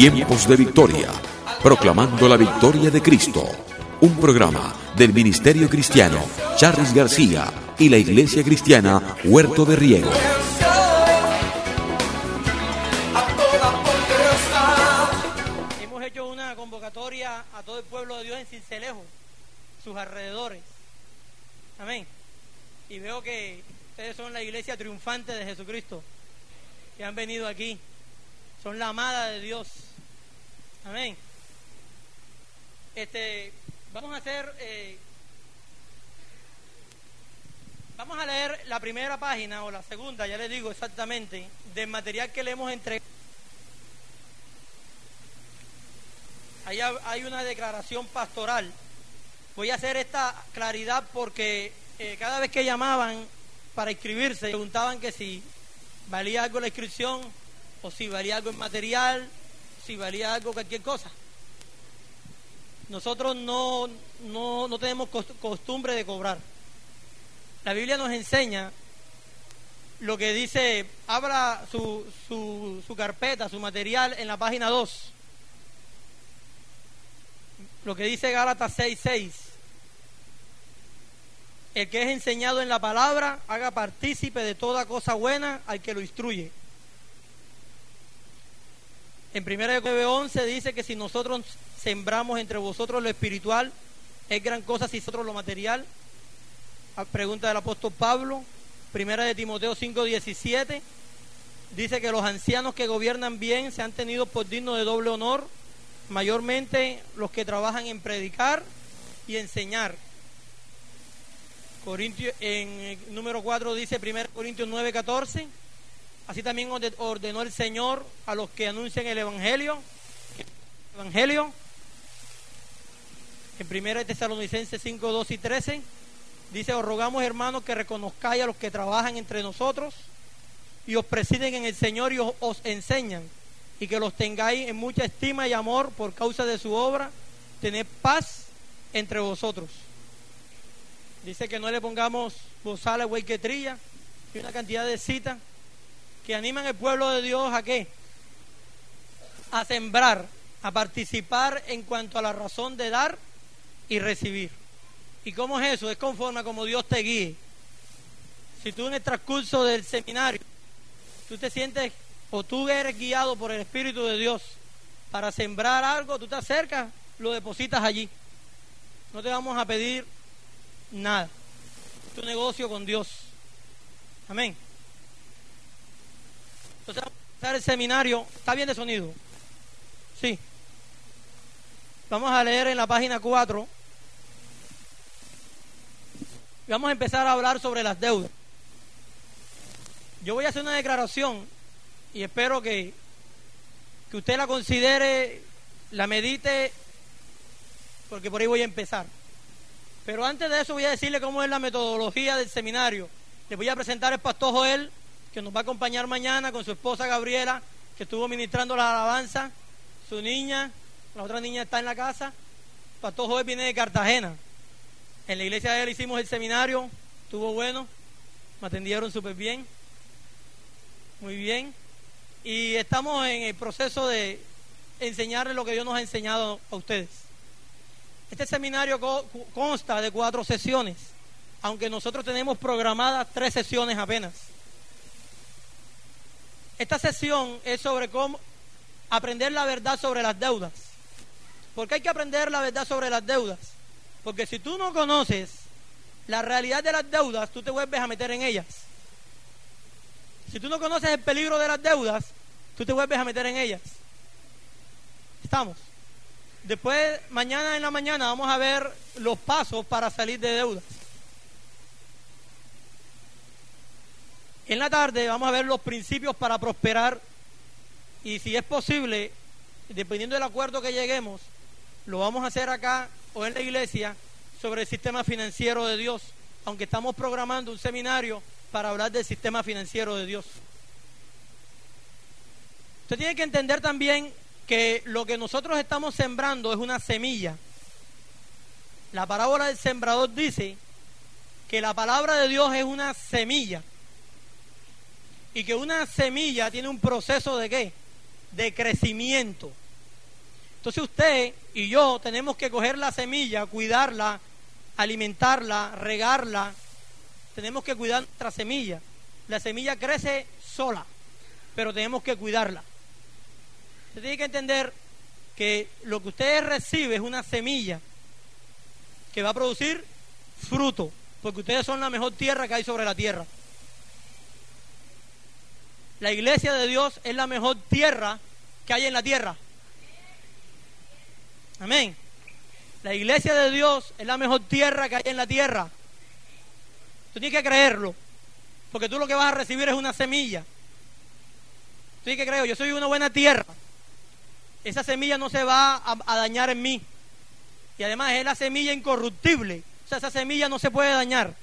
Tiempos de Victoria, proclamando la victoria de Cristo. Un programa del Ministerio Cristiano Charles García y la Iglesia Cristiana Huerto de Riego. Hemos hecho una convocatoria a todo el pueblo de Dios en Sincelejo, sus alrededores. Amén. Y veo que ustedes son la iglesia triunfante de Jesucristo, que han venido aquí. Son la amada de Dios. Amén. Vamos a leer la primera página o la segunda, ya les digo exactamente, del material que le hemos entregado. Ahí hay una declaración pastoral. Voy a hacer esta claridad porque cada vez que llamaban para inscribirse, preguntaban que si valía algo la inscripción, o si valía algo el material, si valía algo cualquier cosa. Nosotros no tenemos costumbre de cobrar. La Biblia nos enseña lo que dice, abra su carpeta, su material en la página 2. Lo que dice Gálatas 6:6. El que es enseñado en la palabra, haga partícipe de toda cosa buena al que lo instruye. En 1 Corintios 9:11 dice que si nosotros sembramos entre vosotros lo espiritual, es gran cosa si nosotros lo material. Pregunta del apóstol Pablo. 1 Timoteo 5:17 dice que los ancianos que gobiernan bien se han tenido por dignos de doble honor, mayormente los que trabajan en predicar y enseñar. En número 4 dice 1 Corintios 9:14. Así también ordenó el Señor a los que anuncian el Evangelio. En 1 Tesalonicenses 5:2 y 13 dice: os rogamos, hermanos, que reconozcáis a los que trabajan entre nosotros y os presiden en el Señor y os enseñan, y que los tengáis en mucha estima y amor por causa de su obra. Tened paz entre vosotros. Dice que no le pongamos bozales, güey, que trilla, y una cantidad de citas que animan al pueblo de Dios ¿a qué? A sembrar, a participar en cuanto a la razón de dar y recibir. ¿Y cómo es eso? Es conforme a como Dios te guíe. Si tú en el transcurso del seminario tú te sientes o tú eres guiado por el Espíritu de Dios para sembrar algo, tú te acercas, lo depositas allí. No te vamos a pedir nada. Es tu negocio con Dios. Amén. Entonces vamos a empezar el seminario. ¿Está bien de sonido? Sí. Vamos a leer en la página 4. Vamos a empezar a hablar sobre las deudas. Yo voy a hacer una declaración y espero que usted la considere, la medite, porque por ahí voy a empezar. Pero antes de eso voy a decirle cómo es la metodología del seminario. Les voy a presentar al pastor Joel, que nos va a acompañar mañana con su esposa Gabriela, que estuvo ministrando la alabanza, su niña, la otra niña está en la casa. El pastor Joel viene de Cartagena. En la iglesia de él hicimos el seminario, estuvo bueno, me atendieron súper bien, muy bien. Y estamos en el proceso de enseñarles lo que Dios nos ha enseñado a ustedes. Este seminario consta de 4 sesiones, aunque nosotros tenemos programadas 3 sesiones apenas. Esta sesión es sobre cómo aprender la verdad sobre las deudas. ¿Por qué hay que aprender la verdad sobre las deudas? Porque si tú no conoces la realidad de las deudas, tú te vuelves a meter en ellas. Si tú no conoces el peligro de las deudas, tú te vuelves a meter en ellas. ¿Estamos? Después, mañana en la mañana, vamos a ver los pasos para salir de deudas. En la tarde vamos a ver los principios para prosperar, y si es posible, dependiendo del acuerdo que lleguemos, lo vamos a hacer acá o en la iglesia sobre el sistema financiero de Dios, aunque estamos programando un seminario para hablar del sistema financiero de Dios. Usted tiene que entender también que lo que nosotros estamos sembrando es una semilla. La parábola del sembrador dice que la palabra de Dios es una semilla, y que una semilla tiene un proceso de ¿qué? De crecimiento. Entonces usted y yo tenemos que coger la semilla, cuidarla, alimentarla, regarla. Tenemos que cuidar nuestra semilla. La semilla crece sola, pero tenemos que cuidarla. Usted tiene que entender que lo que usted recibe es una semilla que va a producir fruto, porque ustedes son la mejor tierra que hay sobre la tierra. La iglesia de Dios es la mejor tierra que hay en la tierra. Amén. La iglesia de Dios es la mejor tierra que hay en la tierra. Tú tienes que creerlo, porque tú lo que vas a recibir es una semilla. Tú tienes que creerlo. Yo soy una buena tierra. Esa semilla no se va a dañar en mí. Y además es la semilla incorruptible. O sea, esa semilla no se puede dañar.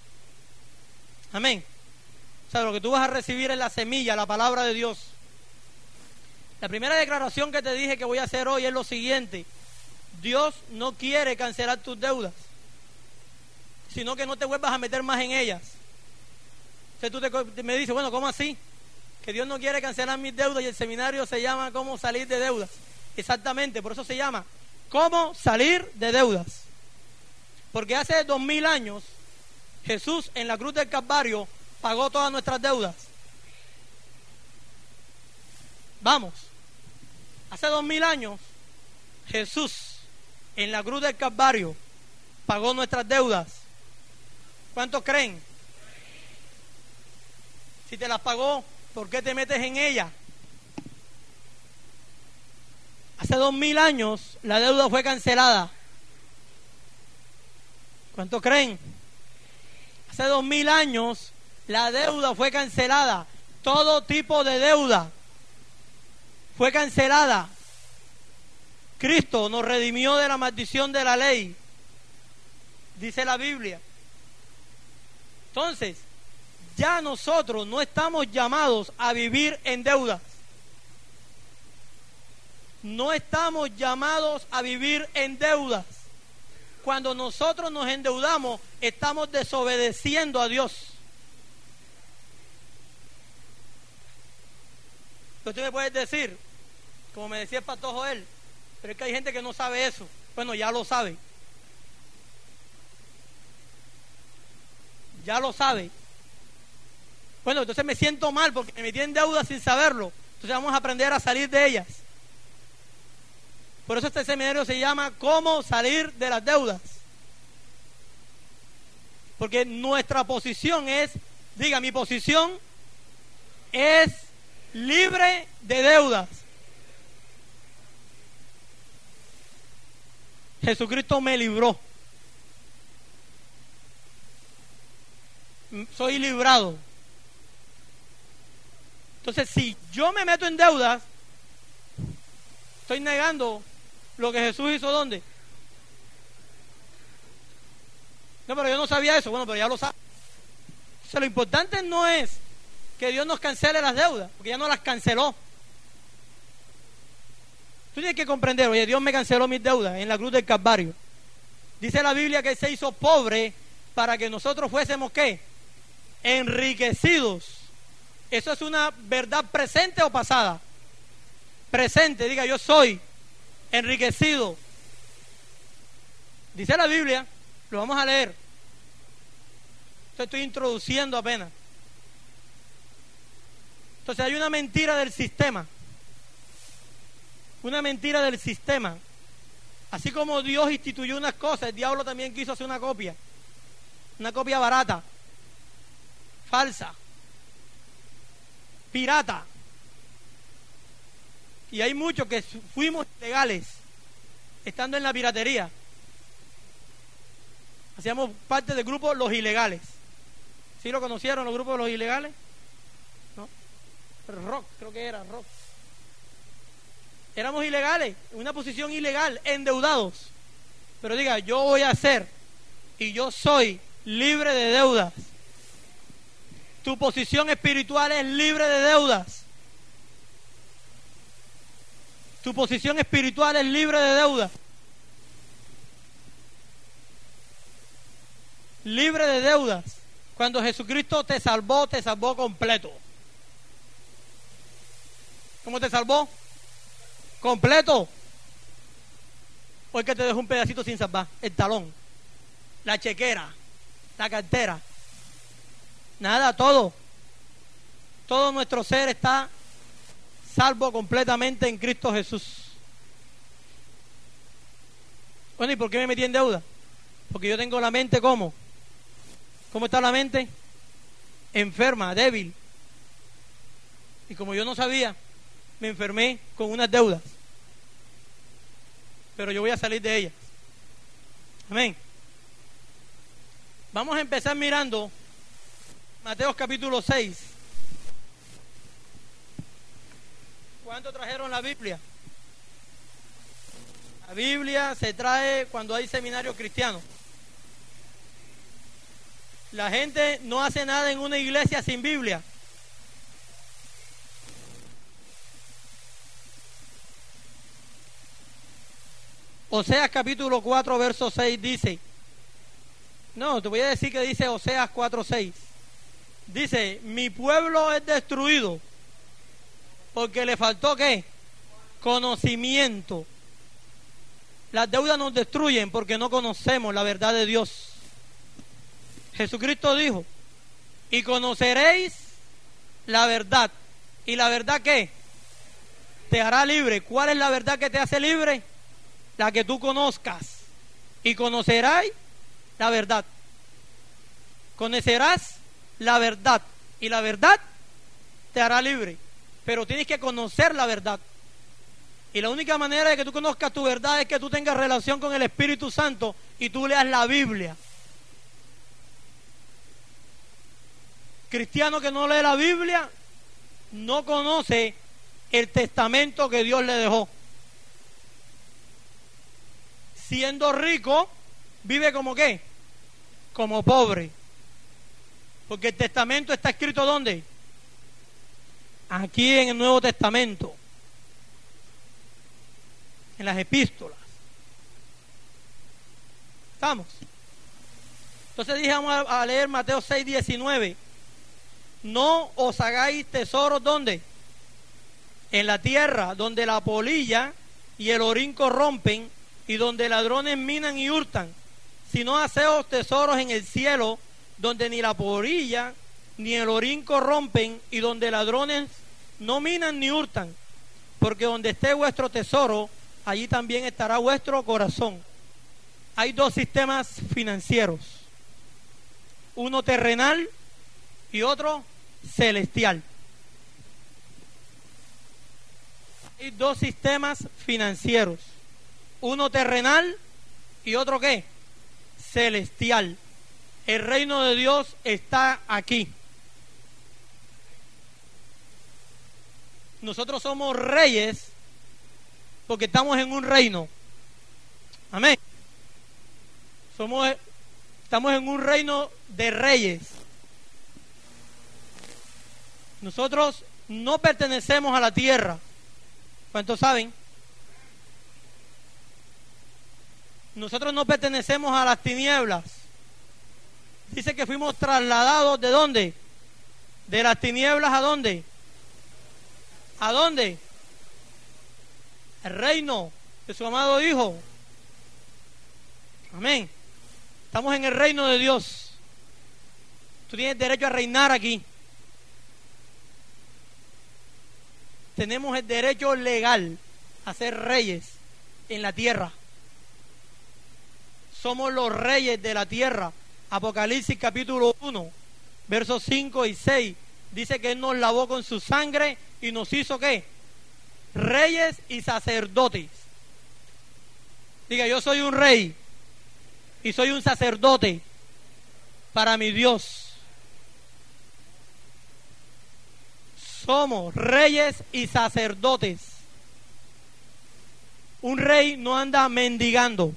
Amén. O sea, lo que tú vas a recibir es la semilla, la palabra de Dios. La primera declaración que te dije que voy a hacer hoy es lo siguiente. Dios no quiere cancelar tus deudas, sino que no te vuelvas a meter más en ellas. Entonces tú me dices, bueno, ¿cómo así? Que Dios no quiere cancelar mis deudas y el seminario se llama ¿Cómo salir de deudas? Exactamente, por eso se llama ¿Cómo salir de deudas? Porque hace 2000 años Jesús en la cruz del Calvario pagó todas nuestras deudas. Vamos, hace 2000 años Jesús en la cruz del Calvario pagó nuestras deudas. ¿Cuántos creen? Si te las pagó, ¿por qué te metes en ella? Hace 2000 años la deuda fue cancelada. ¿Cuántos creen? Hace 2000 años la deuda fue cancelada. Todo tipo de deuda fue cancelada. Cristo nos redimió de la maldición de la ley, dice la Biblia. Entonces, ya nosotros no estamos llamados a vivir en deudas. No estamos llamados a vivir en deudas. Cuando nosotros nos endeudamos, estamos desobedeciendo a Dios. Pero tú me puedes decir, como me decía el pastor Joel, pero es que hay gente que no sabe eso. Bueno, ya lo sabe. Ya lo sabe. Bueno, entonces me siento mal porque me metí en deuda sin saberlo. Entonces vamos a aprender a salir de ellas. Por eso este seminario se llama ¿Cómo salir de las deudas? Porque nuestra posición es, diga, mi posición es libre de deudas. Jesucristo me libró. Soy librado. Entonces, si yo me meto en deudas, estoy negando lo que Jesús hizo. ¿Dónde? No, pero yo no sabía eso. Bueno, pero ya lo sabe. O sea, lo importante no es que Dios nos cancele las deudas, porque ya no las canceló. Tú tienes que comprender, oye, Dios me canceló mis deudas en la cruz del Calvario. Dice la Biblia que Él se hizo pobre para que nosotros fuésemos, ¿qué? Enriquecidos. ¿Eso es una verdad presente o pasada? Presente, diga, yo soy enriquecido. Dice la Biblia, lo vamos a leer. Estoy introduciendo apenas. Entonces hay una mentira del sistema. Una mentira del sistema. Así como Dios instituyó unas cosas, el diablo también quiso hacer una copia barata, falsa, pirata. Y hay muchos que fuimos ilegales estando en la piratería. Hacíamos parte del grupo Los Ilegales. ¿Sí lo conocieron, los grupos de Los Ilegales? ¿No? Rock, creo que era rock. Éramos ilegales, en una posición ilegal, endeudados. Pero diga, yo voy a ser y yo soy libre de deudas. Tu posición espiritual es libre de deudas. Tu posición espiritual es libre de deudas. Libre de deudas. Cuando Jesucristo te salvó completo. ¿Cómo te salvó? Completo. O es que te dejo un pedacito sin salvar, el talón, la chequera, la cartera. Nada, todo nuestro ser está salvo completamente en Cristo Jesús. Bueno, ¿y por qué me metí en deuda? Porque yo tengo la mente ¿cómo? ¿Cómo está la mente? Enferma, débil. Y como yo no sabía, me enfermé con unas deudas. Pero yo voy a salir de ellas. Amén. Vamos a empezar mirando Mateo capítulo 6. ¿Cuánto trajeron la Biblia? La Biblia se trae cuando hay seminario cristiano. La gente no hace nada en una iglesia sin Biblia. Oseas capítulo 4 verso 6 dice, no, te voy a decir que dice Oseas 4:6. Dice, mi pueblo es destruido porque le faltó ¿qué? Conocimiento. Las deudas nos destruyen porque no conocemos la verdad de Dios. Jesucristo dijo, y conoceréis la verdad. ¿Y la verdad qué? Te hará libre. ¿Cuál es la verdad que te hace libre? La que tú conozcas. Y conocerás la verdad. Conocerás la verdad. Y la verdad te hará libre. Pero tienes que conocer la verdad. Y la única manera de que tú conozcas tu verdad es que tú tengas relación con el Espíritu Santo y tú leas la Biblia. Cristiano que no lee la Biblia no conoce el testamento que Dios le dejó. Siendo rico, vive como ¿qué? Como pobre. Porque el testamento está escrito ¿dónde? Aquí en el Nuevo Testamento. En las epístolas. ¿Estamos? Entonces dije, vamos a leer Mateo 6:19. No os hagáis tesoros ¿dónde? En la tierra, donde la polilla y el orín corrompen, y donde ladrones minan y hurtan, sino haceos tesoros en el cielo, donde ni la polilla ni el orín corrompen, y donde ladrones no minan ni hurtan, porque donde esté vuestro tesoro, allí también estará vuestro corazón. Hay dos sistemas financieros, uno terrenal y otro celestial. Hay dos sistemas financieros, uno terrenal y otro ¿qué? Celestial. El reino de Dios está aquí. Nosotros somos reyes porque estamos en un reino. Amén. Estamos en un reino de reyes. Nosotros no pertenecemos a la tierra. ¿Cuántos saben? Nosotros no pertenecemos a las tinieblas. Dice que fuimos trasladados ¿de dónde? De las tinieblas ¿a dónde? ¿A dónde? El reino de su amado Hijo. Amén. Estamos en el reino de Dios. Tú tienes derecho a reinar aquí. Tenemos el derecho legal a ser reyes en la tierra. Somos los reyes de la tierra. Apocalipsis capítulo 1, versos 5 y 6. Dice que Él nos lavó con su sangre y nos hizo ¿qué? Reyes y sacerdotes. Diga, yo soy un rey y soy un sacerdote para mi Dios. Somos reyes y sacerdotes. Un rey no anda mendigando.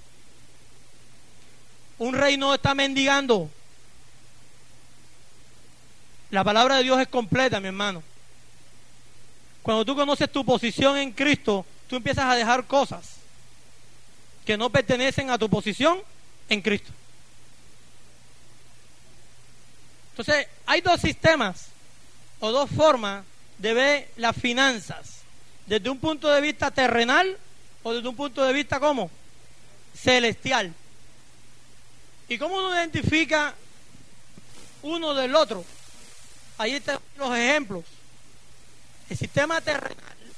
Un rey no está mendigando. La palabra de Dios es completa, mi hermano. Cuando tú conoces tu posición en Cristo, tú empiezas a dejar cosas que no pertenecen a tu posición en Cristo. Entonces, hay dos sistemas o dos formas de ver las finanzas. Desde un punto de vista terrenal o desde un punto de vista ¿cómo? celestial. ¿Y cómo uno identifica uno del otro? Ahí están los ejemplos. El sistema terrenal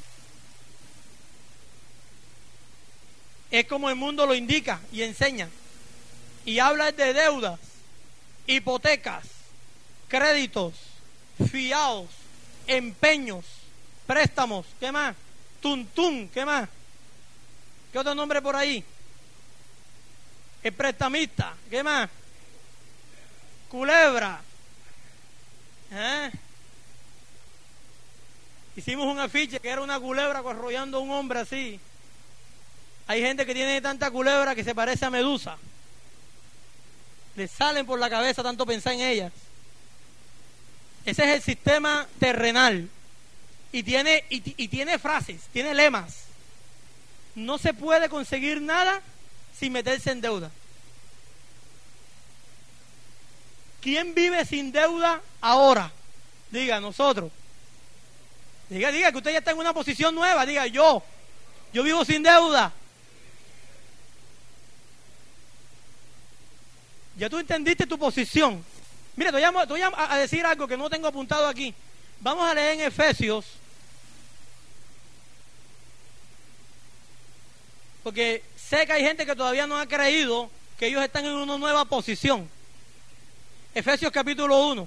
es como el mundo lo indica y enseña. Y habla de deudas, hipotecas, créditos, fiados, empeños, préstamos, ¿qué más? Tuntún, ¿qué más? ¿Qué otro nombre por ahí? El prestamista, ¿qué más? Culebra. Hicimos un afiche que era una culebra arrollando a un hombre así. Hay gente que tiene tanta culebra que se parece a Medusa. Le salen por la cabeza tanto pensar en ellas. Ese es el sistema terrenal. Y tiene frases, tiene lemas. No se puede conseguir nada sin meterse en deuda. ¿Quién vive sin deuda ahora? Diga, nosotros. Diga que usted ya está en una posición nueva. Diga, yo vivo sin deuda. Ya tú entendiste tu posición. Mira, te voy a decir algo que no tengo apuntado aquí. Vamos a leer en Efesios. Porque sé que hay gente que todavía no ha creído que ellos están en una nueva posición. Efesios capítulo 1.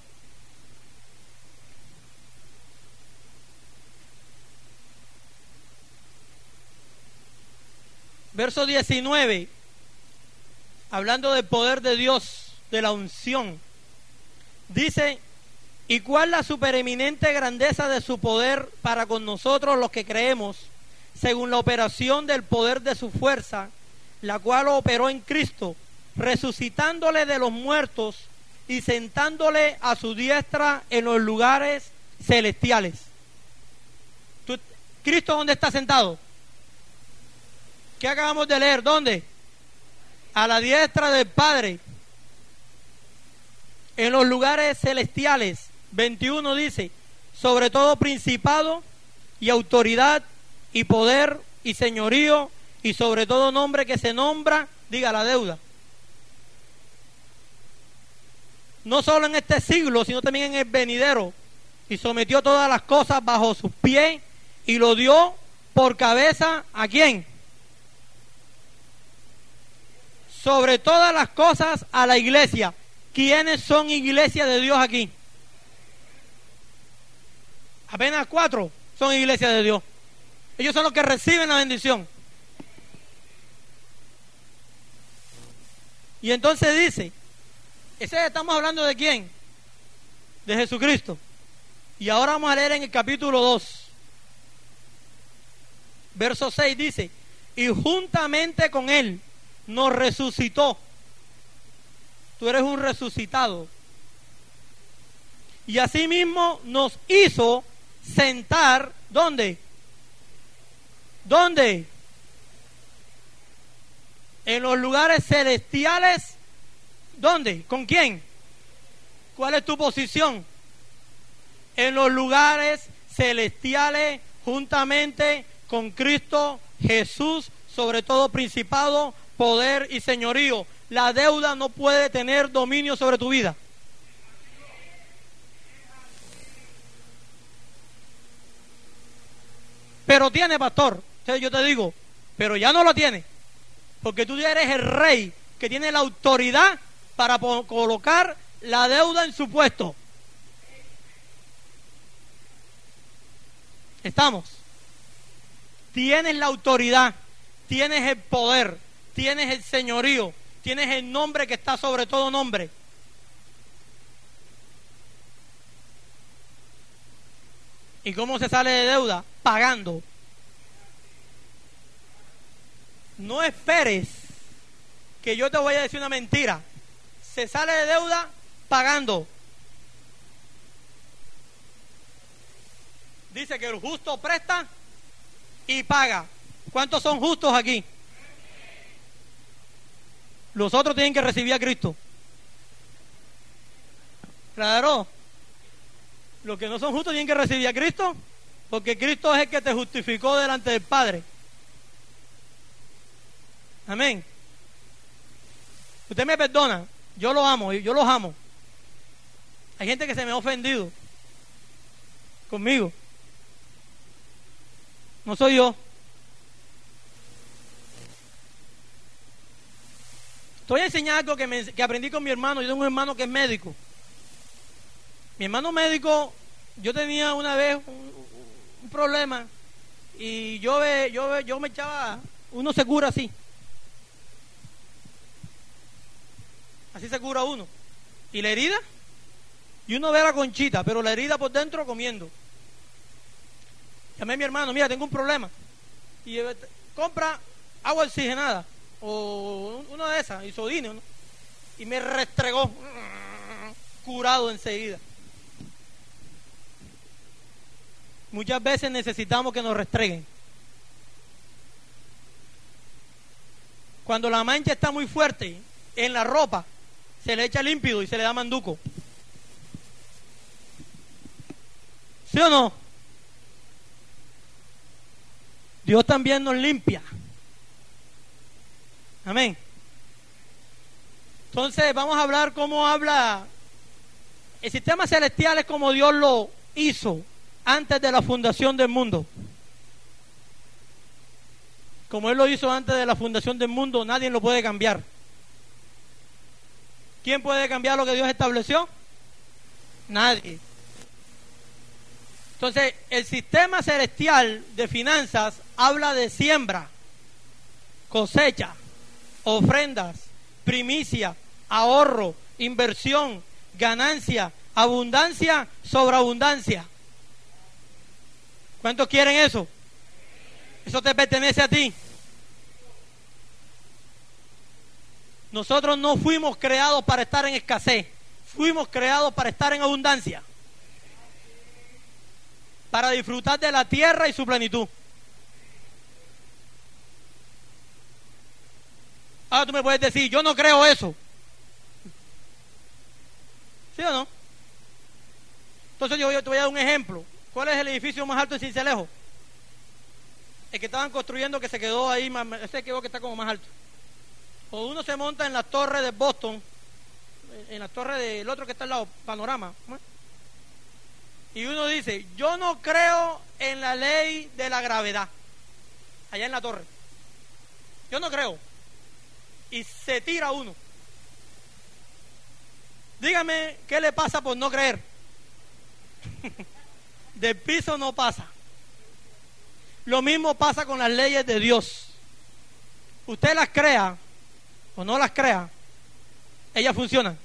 Verso 19. Hablando del poder de Dios, de la unción. Dice, ¿y cuál la supereminente grandeza de su poder para con nosotros los que creemos, según la operación del poder de su fuerza, la cual operó en Cristo, resucitándole de los muertos y sentándole a su diestra en los lugares celestiales? ¿Cristo dónde está sentado? ¿Qué acabamos de leer? ¿Dónde? A la diestra del Padre, en los lugares celestiales. 21 dice, sobre todo principado y autoridad y poder y señorío y sobre todo nombre que se nombra, diga, la deuda. No solo en este siglo, sino también en el venidero. Y sometió todas las cosas bajo sus pies y lo dio por cabeza, ¿a quién? Sobre todas las cosas a la iglesia. ¿Quiénes son iglesia de Dios aquí? Apenas 4 son iglesia de Dios. Ellos son los que reciben la bendición. Y entonces dice, estamos hablando de quién? De Jesucristo. Y ahora vamos a leer en el capítulo 2. Verso 6 dice, y juntamente con él nos resucitó. Tú eres un resucitado. Y asimismo nos hizo sentar, ¿dónde? ¿Dónde? En los lugares celestiales. ¿Dónde? ¿Con quién? ¿Cuál es tu posición? En los lugares celestiales, juntamente con Cristo Jesús, sobre todo principado, poder y señorío. La deuda no puede tener dominio sobre tu vida. Pero tiene, pastor. Entonces yo te digo, pero ya no lo tiene. Porque tú ya eres el rey que tiene la autoridad para colocar la deuda en su puesto. ¿Estamos? Tienes la autoridad, tienes el poder, tienes el señorío, tienes el nombre que está sobre todo nombre. ¿Y cómo se sale de deuda? Pagando. No esperes que yo te voy a decir una mentira. Se sale de deuda pagando. Dice que el justo presta y paga. ¿Cuántos son justos aquí? Los otros tienen que recibir a Cristo. Claro. Los que no son justos tienen que recibir a Cristo, porque Cristo es el que te justificó delante del Padre. Amén. Usted me perdona, yo lo amo, yo los amo. Hay gente que se me ha ofendido conmigo. No soy yo. Estoy enseñando algo que aprendí con mi hermano. Yo tengo un hermano que es médico. Mi hermano médico, yo tenía una vez un problema y yo me echaba, uno se cura así. Así se cura uno. Y la herida, y uno ve la conchita, pero la herida por dentro comiendo. Llamé a mi hermano, mira, tengo un problema. Y compra agua oxigenada, o una de esas, isodine, ¿no? Y me restregó, curado enseguida. Muchas veces necesitamos que nos restreguen. Cuando la mancha está muy fuerte en la ropa, se le echa límpido y se le da manduco. ¿Sí o no? Dios también nos limpia. Amén. Entonces vamos a hablar cómo habla el sistema celestial, es como Dios lo hizo antes de la fundación del mundo. Como Él lo hizo antes de la fundación del mundo, nadie lo puede cambiar. ¿Quién puede cambiar lo que Dios estableció? Nadie. Entonces, el sistema celestial de finanzas habla de siembra, cosecha, ofrendas, primicia, ahorro, inversión, ganancia, abundancia, sobreabundancia. ¿Cuántos quieren eso? Eso te pertenece a ti. Nosotros no fuimos creados para estar en escasez, fuimos creados para estar en abundancia, para disfrutar de la tierra y su plenitud. Ahora tú me puedes decir, yo no creo eso. ¿Sí o no? Entonces yo te voy a dar un ejemplo. ¿Cuál es el edificio más alto en Sincelejo? El que estaban construyendo, que se quedó ahí, ese quedó que está como más alto. O uno se monta en la torre de Boston, en la torre del otro que está al lado, Panorama, ¿no? Y uno dice, yo no creo en la ley de la gravedad, allá en la torre. Yo no creo. Y se tira uno. Dígame, ¿qué le pasa por no creer? Del piso no pasa. Lo mismo pasa con las leyes de Dios. Usted las crea o no las crea, ellas funcionan.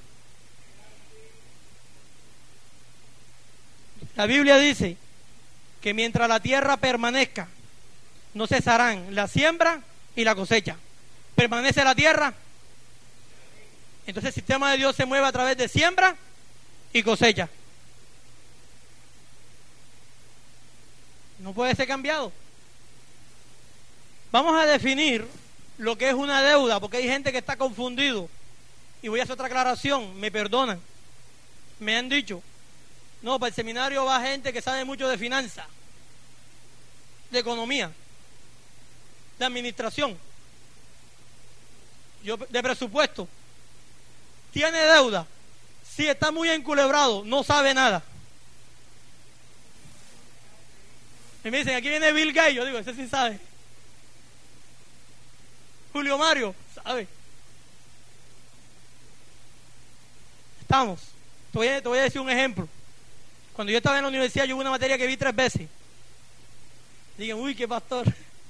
La Biblia dice que mientras la tierra permanezca, no cesarán la siembra y la cosecha. ¿Permanece la tierra? Entonces el sistema de Dios se mueve a través de siembra y cosecha. No puede ser cambiado. Vamos a definir lo que es una deuda, porque hay gente que está confundido. Y voy a hacer otra aclaración, me perdonan. Me han dicho, no, para el seminario va gente que sabe mucho de finanzas, de economía, de administración, de presupuesto. Tiene deuda. Si está muy enculebrado, no sabe nada. Y me dicen, aquí viene Bill Gates. Yo digo, ese sí sabe. Julio Mario, sabe. Estamos. Te voy a decir un ejemplo. Cuando yo estaba en la universidad, yo hubo una materia que vi 3 veces. Digan, uy, qué pastor.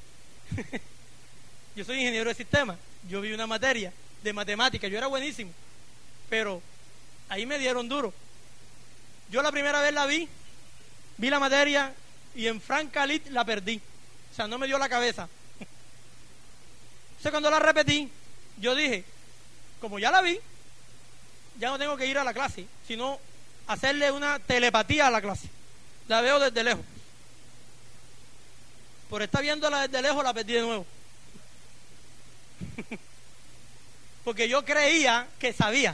Yo soy ingeniero de sistemas. Yo vi una materia de matemáticas. Yo era buenísimo. Pero ahí me dieron duro. Yo la primera vez la vi la materia y en franca lit la perdí. O sea, no me dio la cabeza. Entonces cuando la repetí, yo dije, como ya la vi, ya no tengo que ir a la clase, sino hacerle una telepatía a la clase. La veo desde lejos. Por estar viéndola desde lejos, la perdí de nuevo. Porque yo creía que sabía.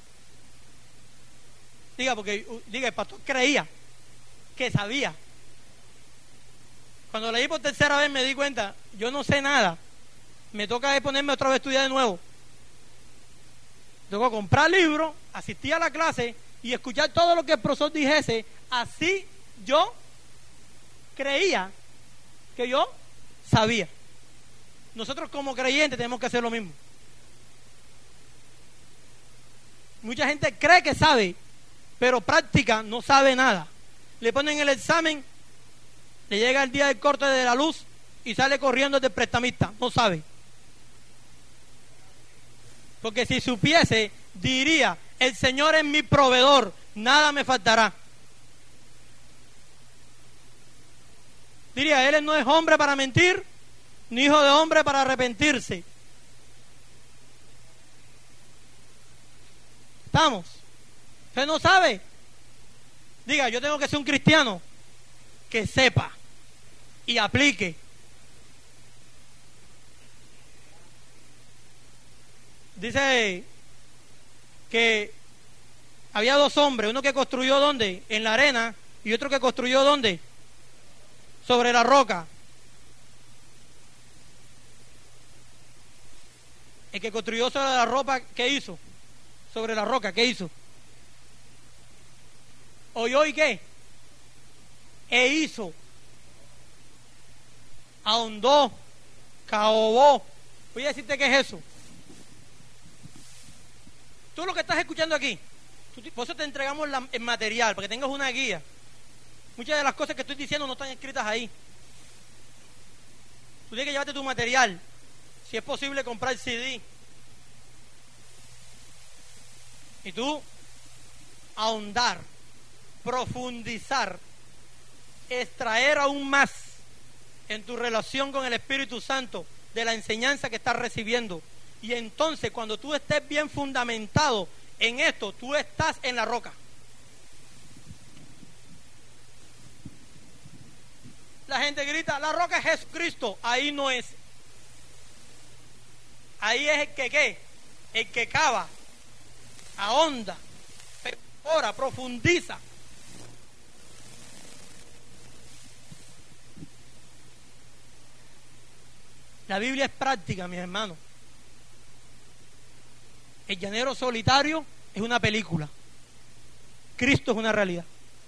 Diga, el pastor creía que sabía. Cuando leí por tercera vez me di cuenta, yo no sé nada. Me toca ponerme otra vez a estudiar de nuevo. Tengo que comprar libros, asistir a la clase y escuchar todo lo que el profesor dijese. Así yo creía que yo sabía. Nosotros como creyentes tenemos que hacer lo mismo. Mucha gente cree que sabe, pero práctica no sabe nada. Le ponen el examen, le llega el día del corte de la luz y sale corriendo del prestamista. No sabe. Porque si supiese, diría: el Señor es mi proveedor, nada me faltará. Diría: Él no es hombre para mentir, ni hijo de hombre para arrepentirse. ¿Estamos? Usted no sabe. Diga: yo tengo que ser un cristiano que sepa y aplique. Dice que había dos hombres, uno que construyó ¿dónde? En la arena, y otro que construyó ¿dónde? Sobre la roca. El que construyó sobre la roca, ¿qué hizo? Sobre la roca, ¿qué hizo? ¿Oyó y qué? E hizo. Ahondó, cavó. Voy a decirte qué es eso. Tú lo que estás escuchando aquí, por eso te entregamos el material, para que tengas una guía. Muchas de las cosas que estoy diciendo no están escritas ahí. Tú tienes que llevarte tu material. Si es posible, comprar CD. Y tú ahondar, profundizar, extraer aún más en tu relación con el Espíritu Santo de la enseñanza que estás recibiendo. Y entonces, cuando tú estés bien fundamentado en esto, tú estás en la roca. La gente grita: la roca es Jesucristo. Ahí no es. Ahí es el que ¿qué? El que cava, ahonda, perfora, profundiza. La Biblia es práctica, mis hermanos. El llanero solitario es una película. Cristo es una realidad.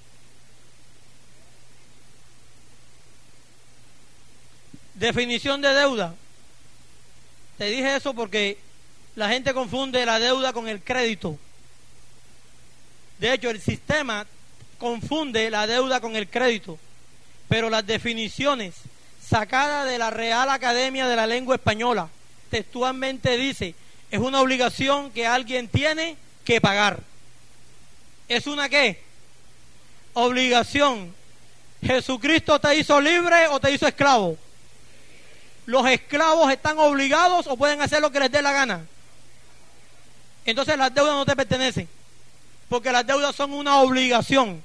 Definición de deuda. Te dije eso porque la gente confunde la deuda con el crédito. De hecho, el sistema confunde la deuda con el crédito. Pero las definiciones sacadas de la Real Academia de la Lengua Española textualmente dice: es una obligación que alguien tiene que pagar. ¿Es una qué? Obligación. ¿Jesucristo te hizo libre o te hizo esclavo? ¿Los esclavos están obligados o pueden hacer lo que les dé la gana? Entonces las deudas no te pertenecen, porque las deudas son una obligación.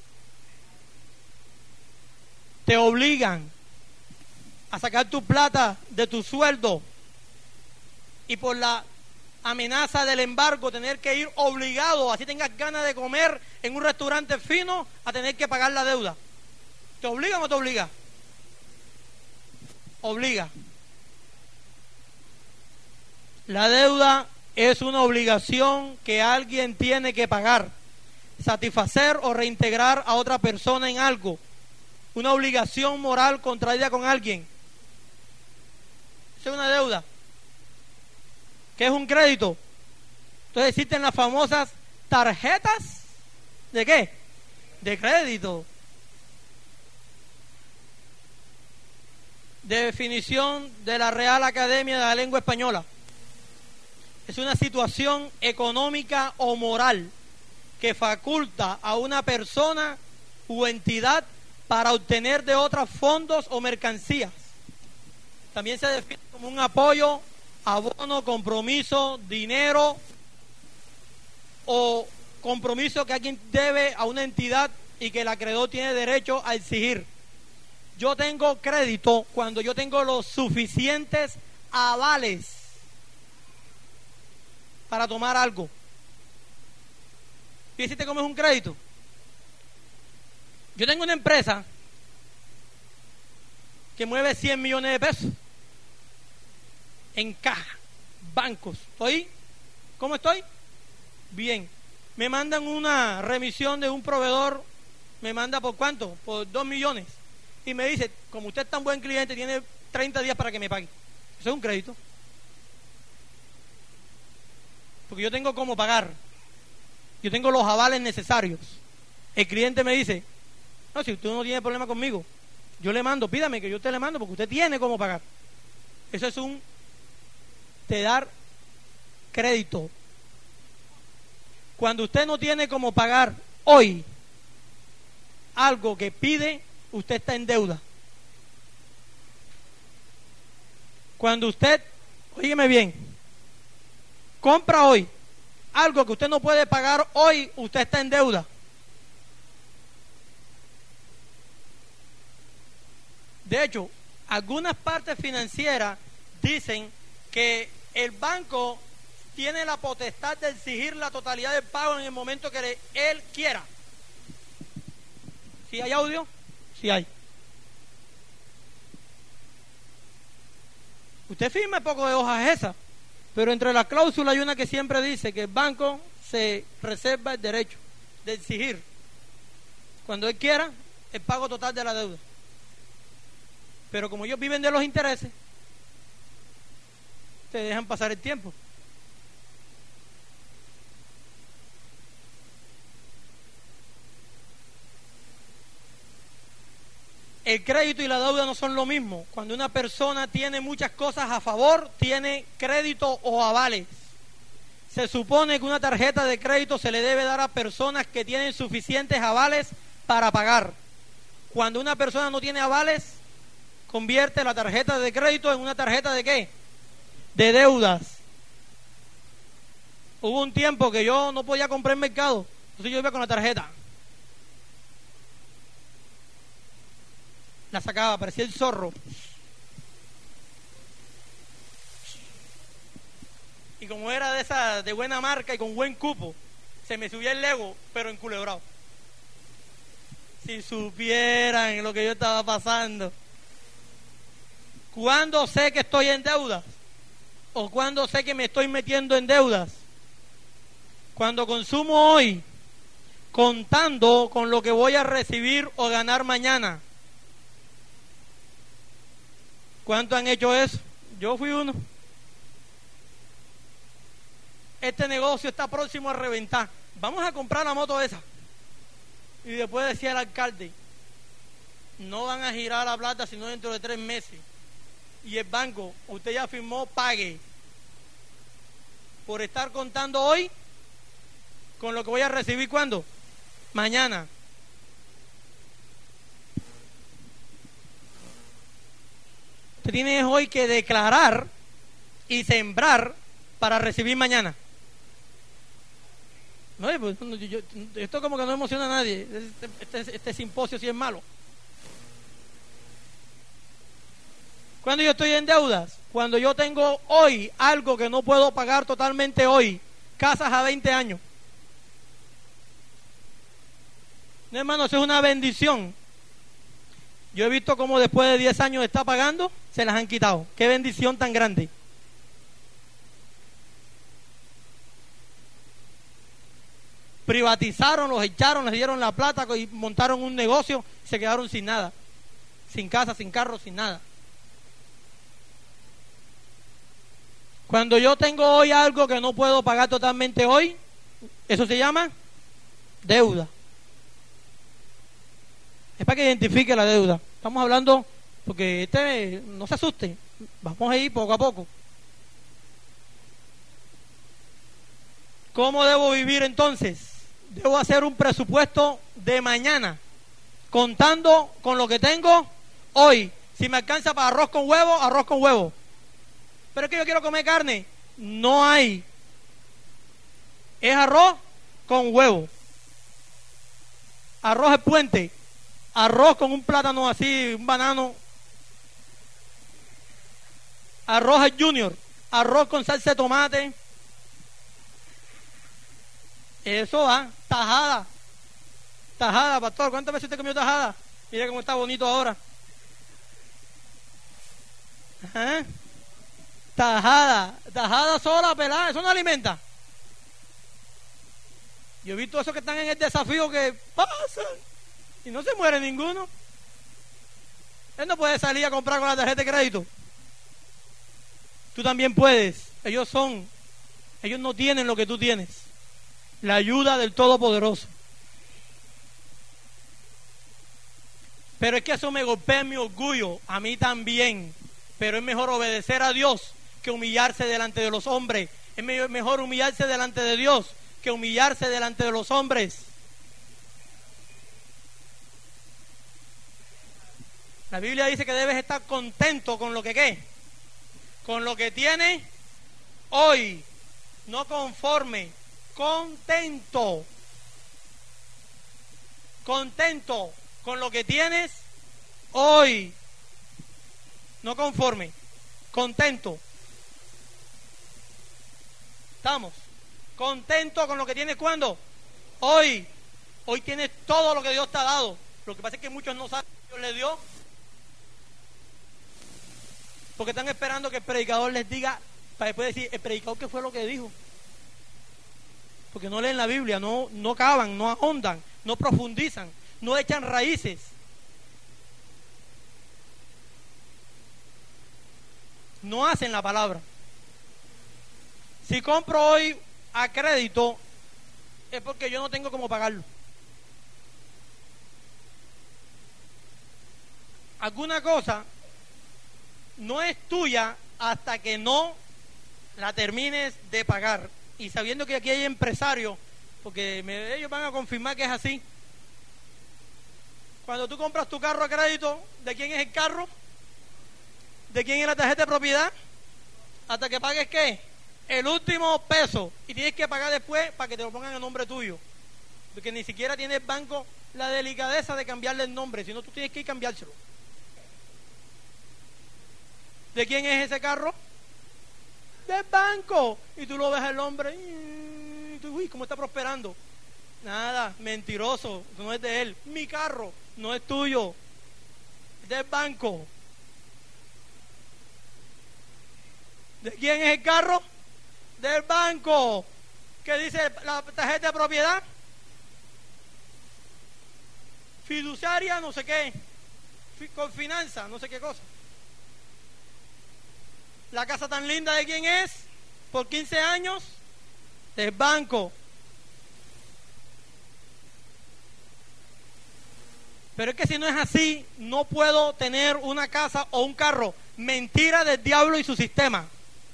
Te obligan a sacar tu plata de tu sueldo y por la amenaza del embargo tener que ir obligado, así tengas ganas de comer en un restaurante fino, a tener que pagar la deuda. ¿Te obligan o te obliga? Obliga. La deuda es una obligación que alguien tiene que pagar, satisfacer o reintegrar a otra persona en algo. Una obligación moral contraída con alguien. Esa es una deuda. ¿Qué es un crédito? Entonces existen las famosas tarjetas ¿de qué? De crédito. Definición de la Real Academia de la Lengua Española: es una situación económica o moral que faculta a una persona u entidad para obtener de otras fondos o mercancías. También se define como un apoyo, abono, compromiso, dinero o compromiso que alguien debe a una entidad y que el acreedor tiene derecho a exigir. Yo tengo crédito cuando yo tengo los suficientes avales para tomar algo. ¿Viste cómo es un crédito? Yo tengo una empresa que mueve 100 millones de pesos en caja, bancos. ¿Estoy? ¿Cómo estoy? Bien, me mandan una remisión de un proveedor, me manda ¿por cuánto? Por 2 millones. Y me dice, como usted es tan buen cliente, tiene 30 días para que me pague. Eso es un crédito. Porque yo tengo cómo pagar. Yo tengo los avales necesarios. El cliente me dice, no, si usted no tiene problema conmigo, yo le mando, pídame que yo te le mando porque usted tiene cómo pagar. Eso es te dar crédito. Cuando usted no tiene cómo pagar hoy algo que pide, usted está en deuda. Cuando usted, óigame bien, compra hoy algo que usted no puede pagar hoy, usted está en deuda. De hecho, algunas partes financieras dicen que el banco tiene la potestad de exigir la totalidad del pago en el momento que él quiera. ¿Sí hay audio? Sí hay. Usted firma poco de hojas esas, pero entre las cláusulas hay una que siempre dice que el banco se reserva el derecho de exigir, cuando él quiera, el pago total de la deuda. Pero como ellos viven de los intereses, te dejan pasar el tiempo. El crédito y la deuda no son lo mismo. Cuando una persona tiene muchas cosas a favor, tiene crédito o avales. Se supone que una tarjeta de crédito se le debe dar a personas que tienen suficientes avales para pagar. Cuando una persona no tiene avales, convierte la tarjeta de crédito en una tarjeta ¿de qué? De deudas. Hubo un tiempo que yo no podía comprar en mercado, entonces yo iba con la tarjeta. La sacaba, parecía el zorro. Y como era de esa de buena marca y con buen cupo, se me subía el ego, pero enculebrado. Si supieran lo que yo estaba pasando. ¿Cuándo sé que estoy en deudas? ¿O cuándo sé que me estoy metiendo en deudas? Cuando consumo hoy, contando con lo que voy a recibir o ganar mañana. ¿Cuántos han hecho eso? Yo fui uno. Este negocio está próximo a reventar. Vamos a comprar la moto esa. Y después decía el alcalde, no van a girar la plata sino dentro de 3 meses. Y el banco, usted ya firmó, pague. Por estar contando hoy con lo que voy a recibir, ¿cuándo? Mañana. Usted tiene hoy que declarar y sembrar para recibir mañana. No, pues, esto como que no emociona a nadie. Este simposio sí es malo. Cuando yo estoy en deudas, cuando yo tengo hoy algo que no puedo pagar totalmente hoy, casas a 20 años. No, hermano, eso es una bendición. Yo he visto cómo después de 10 años está pagando, se las han quitado. Qué bendición tan grande. Privatizaron, los echaron, les dieron la plata y montaron un negocio y se quedaron sin nada. Sin casa, sin carro, sin nada. Cuando yo tengo hoy algo que no puedo pagar totalmente hoy, eso se llama deuda. Es para que identifique la deuda. Estamos hablando, porque no se asuste, vamos a ir poco a poco. ¿Cómo debo vivir entonces? Debo hacer un presupuesto de mañana, contando con lo que tengo hoy. Si me alcanza para arroz con huevo, arroz con huevo. Pero es que yo quiero comer carne. No hay. Es arroz con huevo. Arroz es puente. Arroz con un plátano así, un banano. Arroz es junior. Arroz con salsa de tomate. Eso va. Tajada. Tajada, pastor. ¿Cuántas veces usted comió tajada? Mira cómo está bonito ahora. Ajá. Tajada sola, pelada, eso no alimenta. Yo he visto esos que están en el desafío que pasan y no se muere ninguno. Él no puede salir a comprar con la tarjeta de crédito. Tú también puedes. Ellos no tienen lo que tú tienes. La ayuda del Todopoderoso. Pero es que eso me golpea en mi orgullo, a mí también. Pero es mejor obedecer a Dios que humillarse delante de los hombres. Es mejor humillarse delante de Dios que humillarse delante de los hombres. La Biblia dice que debes estar contento con lo que ¿qué? Con lo que tienes hoy, no conforme, contento. Contento con lo que tienes hoy, no conforme, contento. ¿Estamos? Contento con lo que tienes ¿cuándo? Hoy. Hoy tienes todo lo que Dios te ha dado. Lo que pasa es que muchos no saben que Dios les dio, porque están esperando que el predicador les diga, para después decir, el predicador ¿qué fue lo que dijo? Porque no leen la Biblia, no cavan, no ahondan, no profundizan, no echan raíces. No hacen la palabra. Si compro hoy a crédito, es porque yo no tengo cómo pagarlo. Alguna cosa no es tuya hasta que no la termines de pagar. Y sabiendo que aquí hay empresarios, porque ellos van a confirmar que es así. Cuando tú compras tu carro a crédito, ¿de quién es el carro? ¿De quién es la tarjeta de propiedad? Hasta que pagues ¿qué? El último peso. Y tienes que pagar después para que te lo pongan a nombre tuyo. Porque ni siquiera tiene el banco la delicadeza de cambiarle el nombre, sino tú tienes que ir a cambiárselo. ¿De quién es ese carro? Del banco. Y tú lo ves el hombre y tú, uy, ¿cómo está prosperando? Nada, mentiroso, no es de él. Mi carro no es tuyo, es del banco. ¿De quién es el carro? Del banco. ¿Qué dice la tarjeta de propiedad? Fiduciaria, no sé qué. Con finanza, no sé qué cosa. La casa tan linda, ¿de quién es? Por 15 años, del banco. Pero es que si no es así, no puedo tener una casa o un carro. Mentira del diablo y su sistema.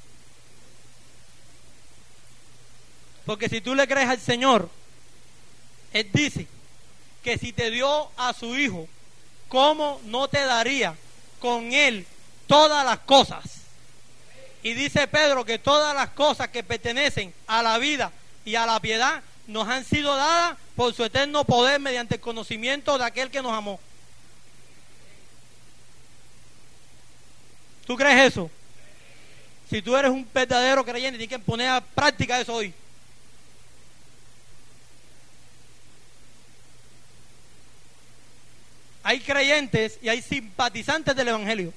Porque si tú le crees al Señor, Él dice que si te dio a su Hijo, ¿cómo no te daría con Él todas las cosas? Y dice Pedro que todas las cosas que pertenecen a la vida y a la piedad nos han sido dadas por su eterno poder mediante el conocimiento de aquel que nos amó. ¿Tú crees eso? Si tú eres un verdadero creyente, tienes que poner a práctica eso hoy. Hay creyentes y hay simpatizantes del Evangelio.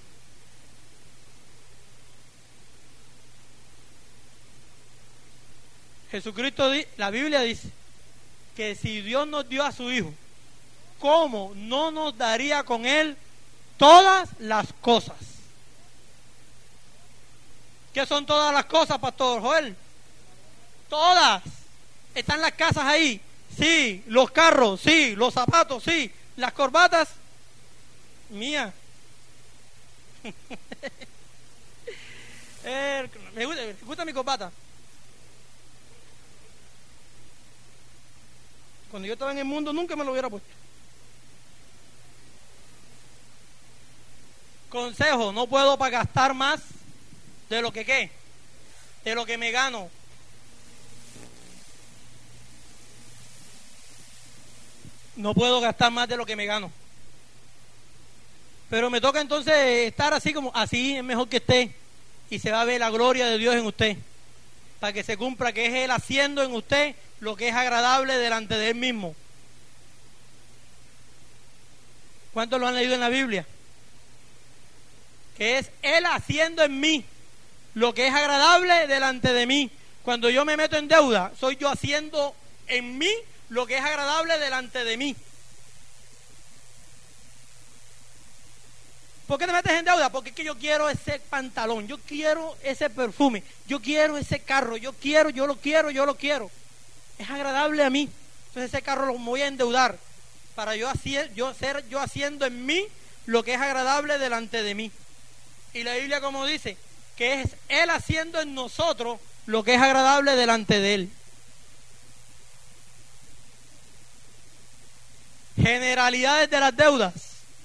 Jesucristo, la Biblia dice que si Dios nos dio a su Hijo, ¿cómo no nos daría con Él todas las cosas? ¿Qué son todas las cosas, Pastor Joel? Todas. ¿Están las casas ahí? Sí. ¿Los carros? Sí. ¿Los zapatos? Sí. ¿Las corbatas? Mía. Me gusta mi corbata. Cuando yo estaba en el mundo nunca me lo hubiera puesto. Consejo, no puedo para gastar más de lo que ¿qué? De lo que me gano. No puedo gastar más de lo que me gano. Pero me toca entonces estar así como, así es mejor que esté. Y se va a ver la gloria de Dios en usted. Para que se cumpla que es Él haciendo en usted lo que es agradable delante de Él mismo. ¿Cuántos lo han leído en la Biblia? Que es Él haciendo en mí lo que es agradable delante de mí. Cuando yo me meto en deuda, soy yo haciendo en mí lo que es agradable delante de mí. ¿Por qué te metes en deuda? Porque es que yo quiero ese pantalón, yo quiero ese perfume, yo quiero ese carro, yo lo quiero. Es agradable a mí. Entonces ese carro lo voy a endeudar para yo haciendo en mí lo que es agradable delante de mí. Y la Biblia, como dice, que es Él haciendo en nosotros lo que es agradable delante de Él. Generalidades de las deudas.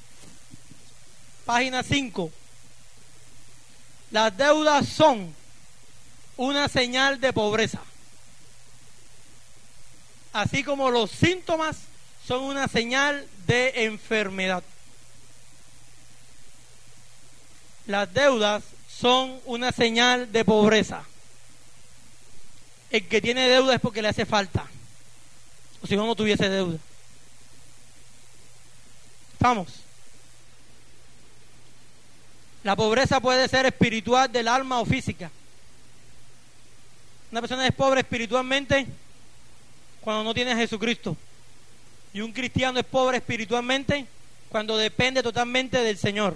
Página 5. Las deudas son una señal de pobreza, así como los síntomas son una señal de enfermedad. Las deudas son una señal de pobreza. El que tiene deuda es porque le hace falta, o si no tuviese deuda. ¿Estamos? La pobreza puede ser espiritual del alma o física. Una persona es pobre espiritualmente cuando no tiene a Jesucristo. Y un cristiano es pobre espiritualmente cuando depende totalmente del Señor.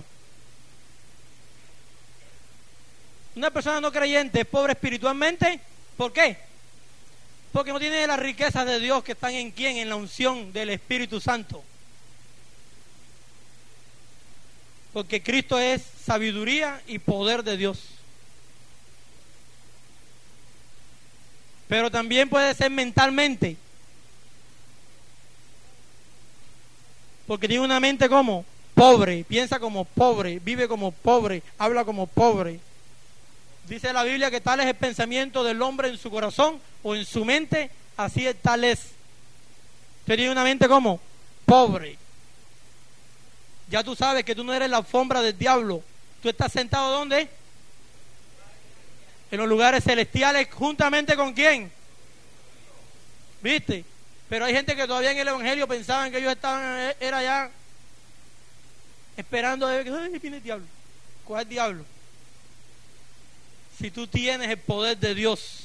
Una persona no creyente es pobre espiritualmente. ¿Por qué? Porque no tiene las riquezas de Dios que están en quién, en la unción del Espíritu Santo. Porque Cristo es sabiduría y poder de Dios. Pero también puede ser mentalmente. Porque tiene una mente como pobre, piensa como pobre, vive como pobre, habla como pobre. Dice la Biblia que tal es el pensamiento del hombre en su corazón o en su mente, así es tal es. Usted tiene una mente como pobre. Ya tú sabes que tú no eres la alfombra del diablo. Tú estás sentado ¿dónde? En los lugares celestiales, juntamente con ¿quién? ¿Viste? Pero hay gente que todavía en el evangelio pensaban que ellos estaban, era ya esperando de que ay, viene el diablo. ¿Cuál diablo? Si tú tienes el poder de Dios.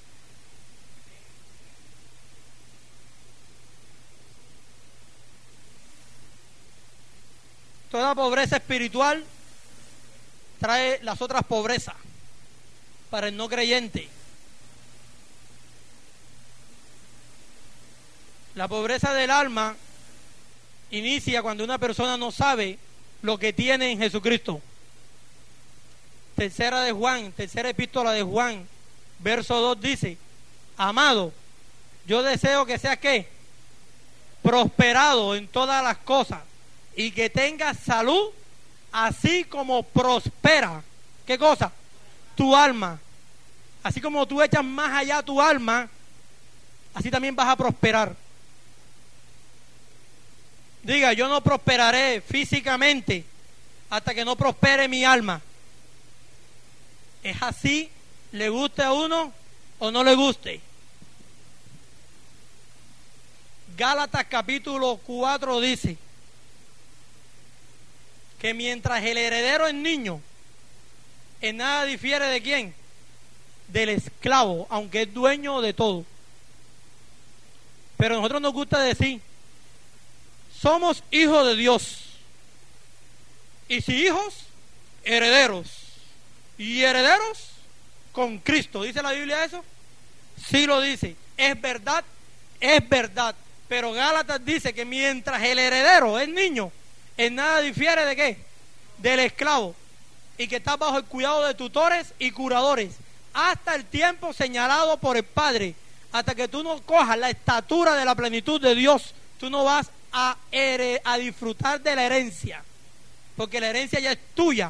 Toda pobreza espiritual trae las otras pobrezas para el no creyente. La pobreza del alma inicia cuando una persona no sabe lo que tiene en Jesucristo. Tercera epístola de Juan, verso 2 dice: amado, yo deseo que seas ¿qué? Prosperado en todas las cosas y que tengas salud, así como prospera. ¿Qué cosa? Tu alma. Así como tú echas más allá tu alma, así también vas a prosperar. Diga, yo no prosperaré físicamente hasta que no prospere mi alma. ¿Es así? ¿Le guste a uno o no le guste? Gálatas capítulo 4 dice que mientras el heredero es niño, en nada difiere de quién, del esclavo, aunque es dueño de todo. Pero a nosotros nos gusta decir, somos hijos de Dios, y si hijos, herederos, y herederos con Cristo. ¿Dice la Biblia eso? Sí lo dice. Es verdad, pero Gálatas dice que mientras el heredero es niño, en nada difiere de qué, del esclavo, y que está bajo el cuidado de tutores y curadores hasta el tiempo señalado por el Padre. Hasta que tú no cojas la estatura de la plenitud de Dios, tú no vas a disfrutar de la herencia, porque la herencia ya es tuya.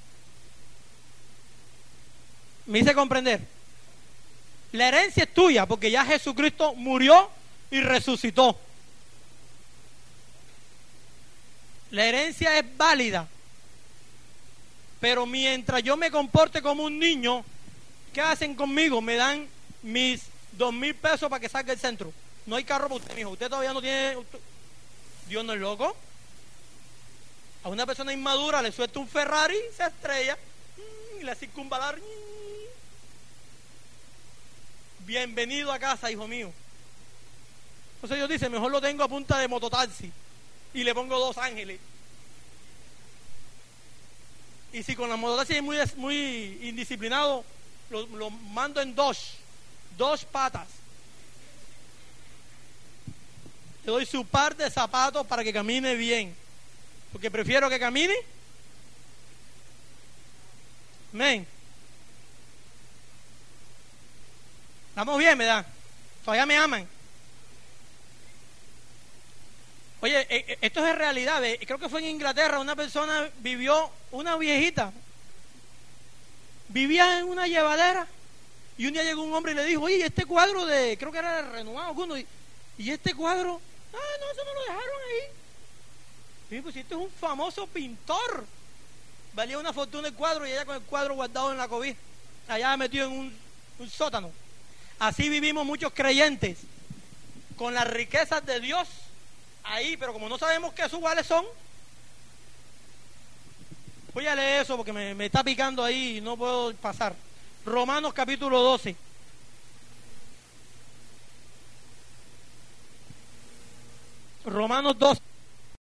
¿Me hice comprender? La herencia es tuya porque ya Jesucristo murió y resucitó. La herencia es válida, pero mientras yo me comporte como un niño, ¿qué hacen conmigo? Me dan mis 2,000 pesos para que salga el centro. No hay carro para usted, mijo. Usted todavía no tiene. Dios no es loco. A una persona inmadura le suelta un Ferrari, se estrella y la circunvalar. Bienvenido a casa, hijo mío. Entonces Dios dice, mejor lo tengo a punta de mototaxi y le pongo 2 ángeles. Y si con la mototaxi es muy indisciplinado, lo mando en 2 patas. Le doy su par de zapatos para que camine bien, porque prefiero que camine. Amén. Estamos bien, ¿verdad? Todavía me aman. Oye, esto es realidad. Creo que fue en Inglaterra. Una persona vivió, una viejita, vivía en una llevadera. Y un día llegó un hombre y le dijo, oye, este cuadro de, creo que era de Renoir alguno, y este cuadro, no, eso me lo dejaron ahí. Y pues este es un famoso pintor. Valía una fortuna el cuadro y ella con el cuadro guardado en la cobija, allá metido en un sótano. Así vivimos muchos creyentes, con las riquezas de Dios ahí, pero como no sabemos qué cuáles son, voy a leer eso porque me está picando ahí y no puedo pasar. Romanos capítulo 12. Romanos 12.